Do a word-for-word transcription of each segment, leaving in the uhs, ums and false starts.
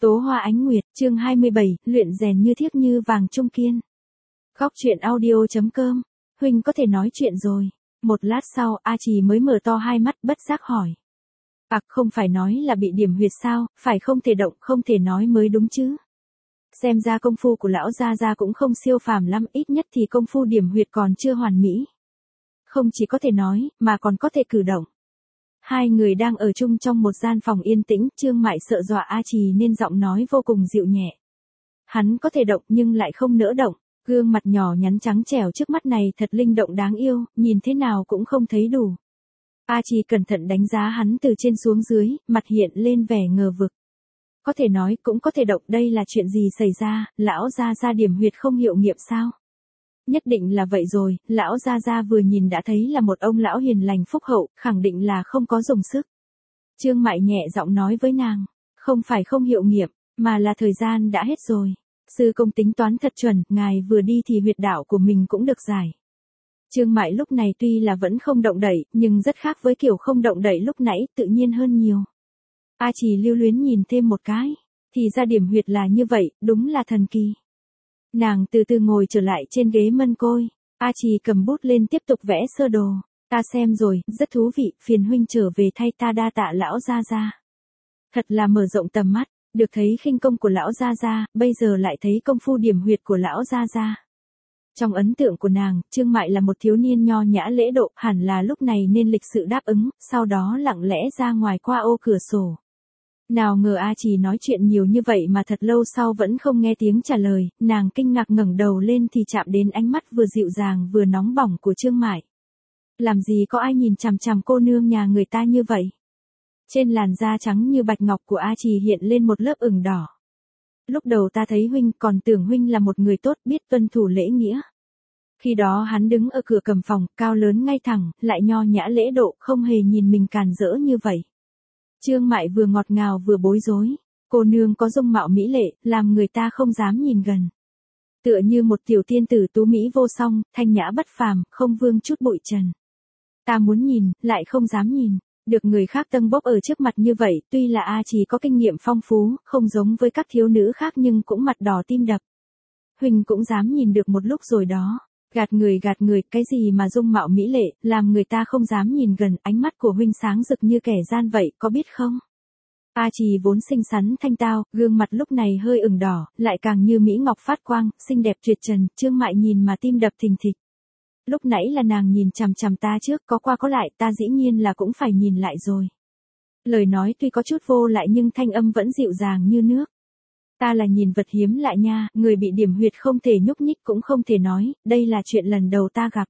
Tố Hoa Ánh Nguyệt, chương hai mươi bảy, luyện rèn như thiếc như vàng trung kiên. Góc truyện audio.com, huynh có thể nói chuyện rồi. Một lát sau, A Trì mới mở to hai mắt bất giác hỏi. Ặc không phải nói là bị điểm huyệt sao, phải không thể động, không thể nói mới đúng chứ. Xem ra công phu của lão gia gia cũng không siêu phàm lắm, ít nhất thì công phu điểm huyệt còn chưa hoàn mỹ. Không chỉ có thể nói, mà còn có thể cử động. Hai người đang ở chung trong một gian phòng yên tĩnh, Trương Mại sợ dọa A Trì nên giọng nói vô cùng dịu nhẹ. Hắn có thể động nhưng lại không nỡ động, gương mặt nhỏ nhắn trắng trẻo trước mắt này thật linh động đáng yêu, nhìn thế nào cũng không thấy đủ. A Trì cẩn thận đánh giá hắn từ trên xuống dưới, mặt hiện lên vẻ ngờ vực. Có thể nói cũng có thể động, đây là chuyện gì xảy ra, lão gia gia điểm huyệt không hiệu nghiệm sao? Nhất định là vậy rồi, lão gia gia vừa nhìn đã thấy là một ông lão hiền lành phúc hậu, khẳng định là không có dùng sức. Trương Mại nhẹ giọng nói với nàng, không phải không hiệu nghiệm, mà là thời gian đã hết rồi. Sư công tính toán thật chuẩn, ngài vừa đi thì huyệt đạo của mình cũng được giải. Trương Mại lúc này tuy là vẫn không động đậy, nhưng rất khác với kiểu không động đậy lúc nãy, tự nhiên hơn nhiều. A Trì lưu luyến nhìn thêm một cái, thì ra điểm huyệt là như vậy, đúng là thần kỳ. Nàng từ từ ngồi trở lại trên ghế mân côi, A Trì cầm bút lên tiếp tục vẽ sơ đồ. Ta xem rồi, rất thú vị, phiền huynh trở về thay ta đa tạ lão gia gia. Thật là mở rộng tầm mắt, được thấy khinh công của lão gia gia, bây giờ lại thấy công phu điểm huyệt của lão gia gia. Trong ấn tượng của nàng, Trương Mại là một thiếu niên nho nhã lễ độ, hẳn là lúc này nên lịch sự đáp ứng, sau đó lặng lẽ ra ngoài qua ô cửa sổ. Nào ngờ A Trì nói chuyện nhiều như vậy mà thật lâu sau vẫn không nghe tiếng trả lời, nàng kinh ngạc ngẩng đầu lên thì chạm đến ánh mắt vừa dịu dàng vừa nóng bỏng của Trương Mại. Làm gì có ai nhìn chằm chằm cô nương nhà người ta như vậy? Trên làn da trắng như bạch ngọc của A Trì hiện lên một lớp ửng đỏ. Lúc đầu ta thấy huynh còn tưởng huynh là một người tốt biết tuân thủ lễ nghĩa. Khi đó hắn đứng ở cửa cầm phòng, cao lớn ngay thẳng, lại nho nhã lễ độ, không hề nhìn mình càn rỡ như vậy. Trương Mại vừa ngọt ngào vừa bối rối, cô nương có dung mạo mỹ lệ, làm người ta không dám nhìn gần. Tựa như một tiểu tiên tử tú mỹ vô song, thanh nhã bất phàm, không vương chút bụi trần. Ta muốn nhìn, lại không dám nhìn, được người khác tâng bốc ở trước mặt như vậy, tuy là A Trì có kinh nghiệm phong phú, không giống với các thiếu nữ khác nhưng cũng mặt đỏ tim đập. Huynh cũng dám nhìn được một lúc rồi đó. Gạt người gạt người, cái gì mà dung mạo mỹ lệ, làm người ta không dám nhìn gần, ánh mắt của huynh sáng rực như kẻ gian vậy, có biết không? A Trì vốn xinh xắn thanh tao, gương mặt lúc này hơi ửng đỏ, lại càng như mỹ ngọc phát quang, xinh đẹp tuyệt trần, Trương Mại nhìn mà tim đập thình thịch. Lúc nãy là nàng nhìn chằm chằm ta trước, có qua có lại, ta dĩ nhiên là cũng phải nhìn lại rồi. Lời nói tuy có chút vô lại nhưng thanh âm vẫn dịu dàng như nước. Ta là nhìn vật hiếm lạ nha, người bị điểm huyệt không thể nhúc nhích cũng không thể nói, đây là chuyện lần đầu ta gặp.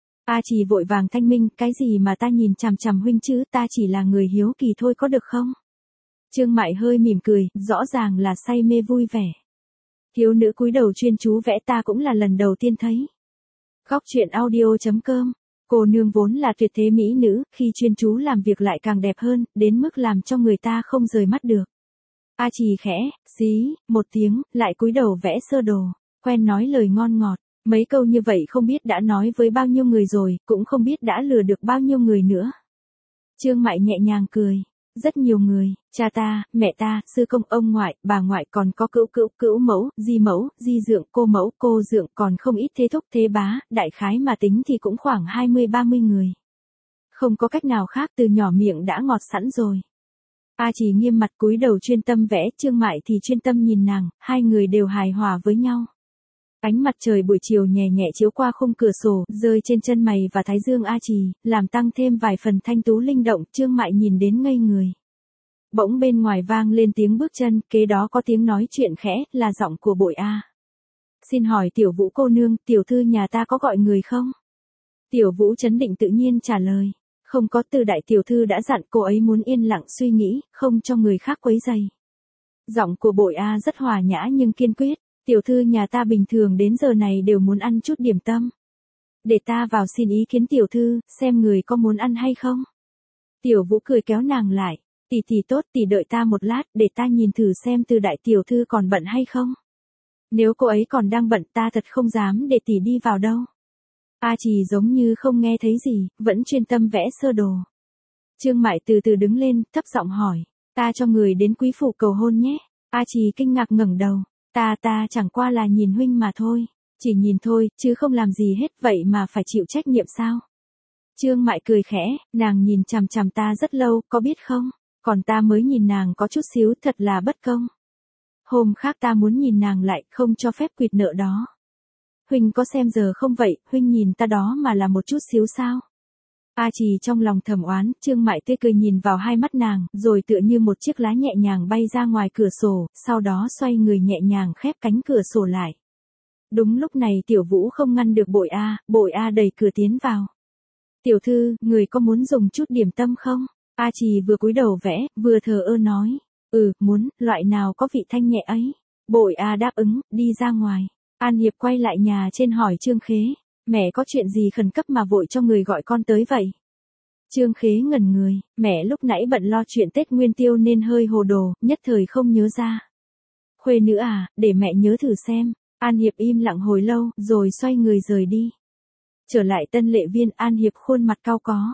A Trì vội vàng thanh minh, cái gì mà ta nhìn chằm chằm huynh chứ, ta chỉ là người hiếu kỳ thôi có được không? Trương Mại hơi mỉm cười, rõ ràng là say mê vui vẻ. Thiếu nữ cúi đầu chuyên chú vẽ, ta cũng là lần đầu tiên thấy. Góc truyện audio.com, cô nương vốn là tuyệt thế mỹ nữ, khi chuyên chú làm việc lại càng đẹp hơn, đến mức làm cho người ta không rời mắt được. A Trì khẽ, xí, một tiếng, lại cúi đầu vẽ sơ đồ, quen nói lời ngon ngọt, mấy câu như vậy không biết đã nói với bao nhiêu người rồi, cũng không biết đã lừa được bao nhiêu người nữa. Trương Mại nhẹ nhàng cười, rất nhiều người, cha ta, mẹ ta, sư công, ông ngoại, bà ngoại, còn có cữu cữu, cữu mẫu, di mẫu, di dượng, cô mẫu, cô dượng, còn không ít thế thúc thế bá, đại khái mà tính thì cũng khoảng hai mươi ba mươi người. Không có cách nào khác, từ nhỏ miệng đã ngọt sẵn rồi. A Trì nghiêm mặt cúi đầu chuyên tâm vẽ, Trương Mại thì chuyên tâm nhìn nàng, hai người đều hài hòa với nhau. Ánh mặt trời buổi chiều nhẹ nhẹ chiếu qua khung cửa sổ, rơi trên chân mày và thái dương A Trì, làm tăng thêm vài phần thanh tú linh động, Trương Mại nhìn đến ngây người. Bỗng bên ngoài vang lên tiếng bước chân, kế đó có tiếng nói chuyện khẽ, là giọng của Bội A. Xin hỏi Tiểu Vũ cô nương, tiểu thư nhà ta có gọi người không? Tiểu Vũ trấn định tự nhiên trả lời. Không có, từ đại tiểu thư đã dặn cô ấy muốn yên lặng suy nghĩ, không cho người khác quấy rầy. Giọng của Bội A rất hòa nhã nhưng kiên quyết, tiểu thư nhà ta bình thường đến giờ này đều muốn ăn chút điểm tâm. Để ta vào xin ý kiến tiểu thư, xem người có muốn ăn hay không. Tiểu Vũ cười kéo nàng lại, tỷ tỷ tốt, tỷ đợi ta một lát, để ta nhìn thử xem từ đại tiểu thư còn bận hay không. Nếu cô ấy còn đang bận ta thật không dám để tỷ đi vào đâu. A Trì giống như không nghe thấy gì, vẫn chuyên tâm vẽ sơ đồ. Trương Mại từ từ đứng lên, thấp giọng hỏi, ta cho người đến quý phủ cầu hôn nhé. A Trì kinh ngạc ngẩng đầu, ta ta chẳng qua là nhìn huynh mà thôi, chỉ nhìn thôi, chứ không làm gì hết, vậy mà phải chịu trách nhiệm sao? Trương Mại cười khẽ, nàng nhìn chằm chằm ta rất lâu, có biết không? Còn ta mới nhìn nàng có chút xíu, thật là bất công. Hôm khác ta muốn nhìn nàng lại, không cho phép quỵt nợ đó. Huynh có xem giờ không vậy, huynh nhìn ta đó mà là một chút xíu sao? A Trì trong lòng thầm oán, Trương Mại tươi cười nhìn vào hai mắt nàng, rồi tựa như một chiếc lá nhẹ nhàng bay ra ngoài cửa sổ, sau đó xoay người nhẹ nhàng khép cánh cửa sổ lại. Đúng lúc này Tiểu Vũ không ngăn được Bội A, Bội A đẩy cửa tiến vào. Tiểu thư, người có muốn dùng chút điểm tâm không? A Trì vừa cúi đầu vẽ, vừa thờ ơ nói. Ừ, muốn, loại nào có vị thanh nhẹ ấy. Bội A đáp ứng, đi ra ngoài. An Hiệp quay lại nhà trên hỏi Trương Khế. Mẹ có chuyện gì khẩn cấp mà vội cho người gọi con tới vậy? Trương Khế ngẩn người, mẹ lúc nãy bận lo chuyện Tết Nguyên Tiêu nên hơi hồ đồ, nhất thời không nhớ ra. Khuê nữ à, để mẹ nhớ thử xem. An Hiệp im lặng hồi lâu, rồi xoay người rời đi. Trở lại Tân Lệ Viên, An Hiệp khuôn mặt cau có.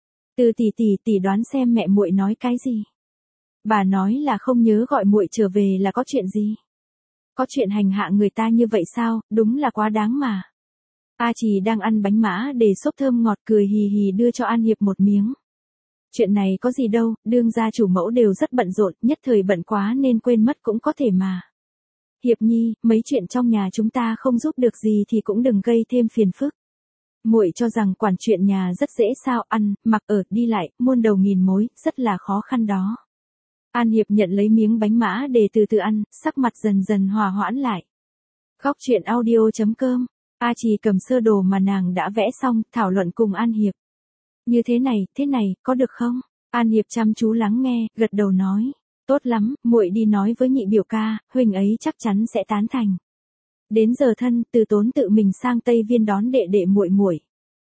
Từ tỷ tỷ tỷ đoán xem mẹ muội nói cái gì? Bà nói là không nhớ gọi muội trở về là có chuyện gì? Có chuyện hành hạ người ta như vậy sao, đúng là quá đáng mà. A Trì đang ăn bánh mã để xốp thơm ngọt cười hì hì đưa cho An Hiệp một miếng. Chuyện này có gì đâu, đương gia chủ mẫu đều rất bận rộn, nhất thời bận quá nên quên mất cũng có thể mà. Hiệp nhi, mấy chuyện trong nhà chúng ta không giúp được gì thì cũng đừng gây thêm phiền phức. Muội cho rằng quản chuyện nhà rất dễ sao, ăn, mặc ở, đi lại, muôn đầu nghìn mối, rất là khó khăn đó. An Hiệp nhận lấy miếng bánh mã để từ từ ăn, sắc mặt dần dần hòa hoãn lại. Góc truyện audio chấm com. A Trì cầm sơ đồ mà nàng đã vẽ xong, thảo luận cùng An Hiệp. Như thế này, thế này, có được không? An Hiệp chăm chú lắng nghe, gật đầu nói. Tốt lắm, muội đi nói với nhị biểu ca, huynh ấy chắc chắn sẽ tán thành. Đến giờ thân, Từ Tốn tự mình sang Tây Viên đón đệ đệ muội muội.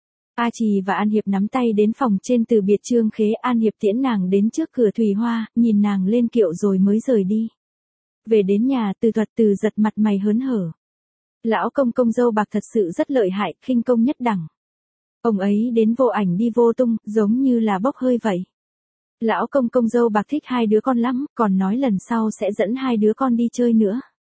A Trì và An Hiệp nắm tay đến phòng trên từ biệt Trương Khế. An Hiệp tiễn nàng đến trước cửa Thùy Hoa, nhìn nàng lên kiệu rồi mới rời đi. Về đến nhà, Từ Thuật Từ giật mặt mày hớn hở. Lão công công dâu bạc thật sự rất lợi hại, khinh công nhất đẳng. Ông ấy đến vô ảnh đi vô tung, giống như là bốc hơi vậy. Lão công công dâu bạc thích hai đứa con lắm, còn nói lần sau sẽ dẫn hai đứa con đi chơi nữa.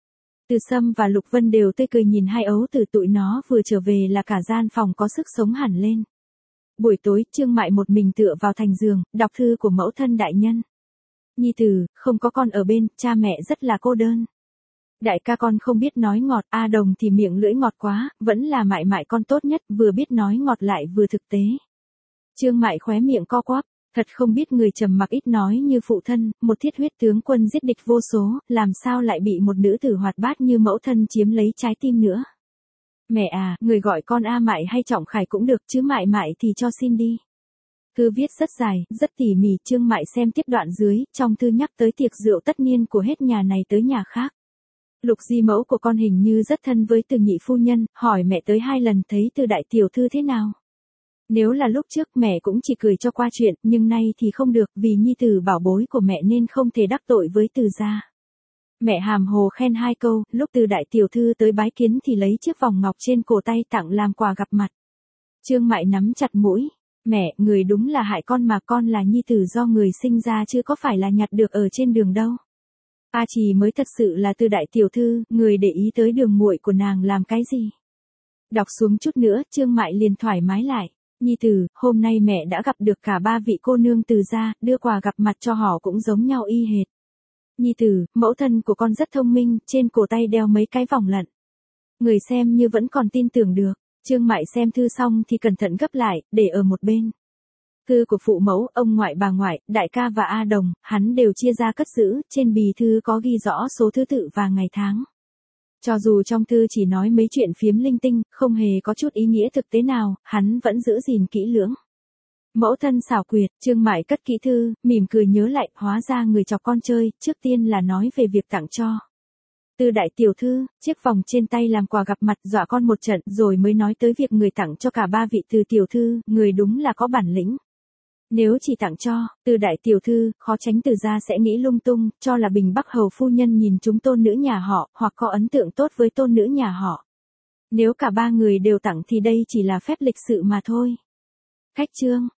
Từ Sâm và Lục Vân đều tươi cười nhìn hai ấu tử tụi nó vừa trở về là cả gian phòng có sức sống hẳn lên. Buổi tối, Trương Mại một mình tựa vào thành giường, đọc thư của mẫu thân đại nhân. Nhi tử, không có con ở bên, cha mẹ rất là cô đơn. Đại ca con không biết nói ngọt, A Đồng thì miệng lưỡi ngọt quá, vẫn là Mại Mại con tốt nhất, vừa biết nói ngọt lại vừa thực tế. Trương Mại khóe miệng co quắp, thật không biết người trầm mặc ít nói như phụ thân, một thiết huyết tướng quân giết địch vô số, làm sao lại bị một nữ tử hoạt bát như mẫu thân chiếm lấy trái tim nữa. Mẹ à, người gọi con A Mại hay Trọng Khải cũng được, chứ Mại Mại thì cho xin đi. Thư viết rất dài, rất tỉ mỉ. Trương Mại xem tiếp đoạn dưới, trong thư nhắc tới tiệc rượu tất niên của hết nhà này tới nhà khác. Lục di mẫu của con hình như rất thân với Từ nhị phu nhân, hỏi mẹ tới hai lần thấy Từ đại tiểu thư thế nào. Nếu là lúc trước mẹ cũng chỉ cười cho qua chuyện, nhưng nay thì không được, vì nhi tử bảo bối của mẹ nên không thể đắc tội với Từ gia. Mẹ hàm hồ khen hai câu, lúc Từ đại tiểu thư tới bái kiến thì lấy chiếc vòng ngọc trên cổ tay tặng làm quà gặp mặt. Trương Mại nắm chặt mũi, mẹ, người đúng là hại con mà, con là nhi tử do người sinh ra chứ có phải là nhặt được ở trên đường đâu. A Trì mới thật sự là Từ đại tiểu thư, người để ý tới đường muội của nàng làm cái gì. Đọc xuống chút nữa, Trương Mại liền thoải mái lại. Nhi tử, hôm nay mẹ đã gặp được cả ba vị cô nương Từ gia, đưa quà gặp mặt cho họ cũng giống nhau y hệt. Nhi tử, mẫu thân của con rất thông minh, trên cổ tay đeo mấy cái vòng lận. Người xem như vẫn còn tin tưởng được. Trương Mại xem thư xong thì cẩn thận gấp lại, để ở một bên. Thư của phụ mẫu, ông ngoại bà ngoại, đại ca và A Đồng, hắn đều chia ra cất giữ, trên bì thư có ghi rõ số thứ tự và ngày tháng. Cho dù trong thư chỉ nói mấy chuyện phiếm linh tinh, không hề có chút ý nghĩa thực tế nào, hắn vẫn giữ gìn kỹ lưỡng. Mẫu thân xảo quyệt, Trương Mại cất kỹ thư, mỉm cười nhớ lại, hóa ra người chọc con chơi, trước tiên là nói về việc tặng cho Từ đại tiểu thư, chiếc vòng trên tay làm quà gặp mặt dọa con một trận, rồi mới nói tới việc người tặng cho cả ba vị Từ tiểu thư, người đúng là có bản lĩnh. Nếu chỉ tặng cho Từ đại tiểu thư, khó tránh Từ gia sẽ nghĩ lung tung, cho là Bình Bắc hầu phu nhân nhìn chúng tôn nữ nhà họ, hoặc có ấn tượng tốt với tôn nữ nhà họ. Nếu cả ba người đều tặng thì đây chỉ là phép lịch sự mà thôi. Khách chương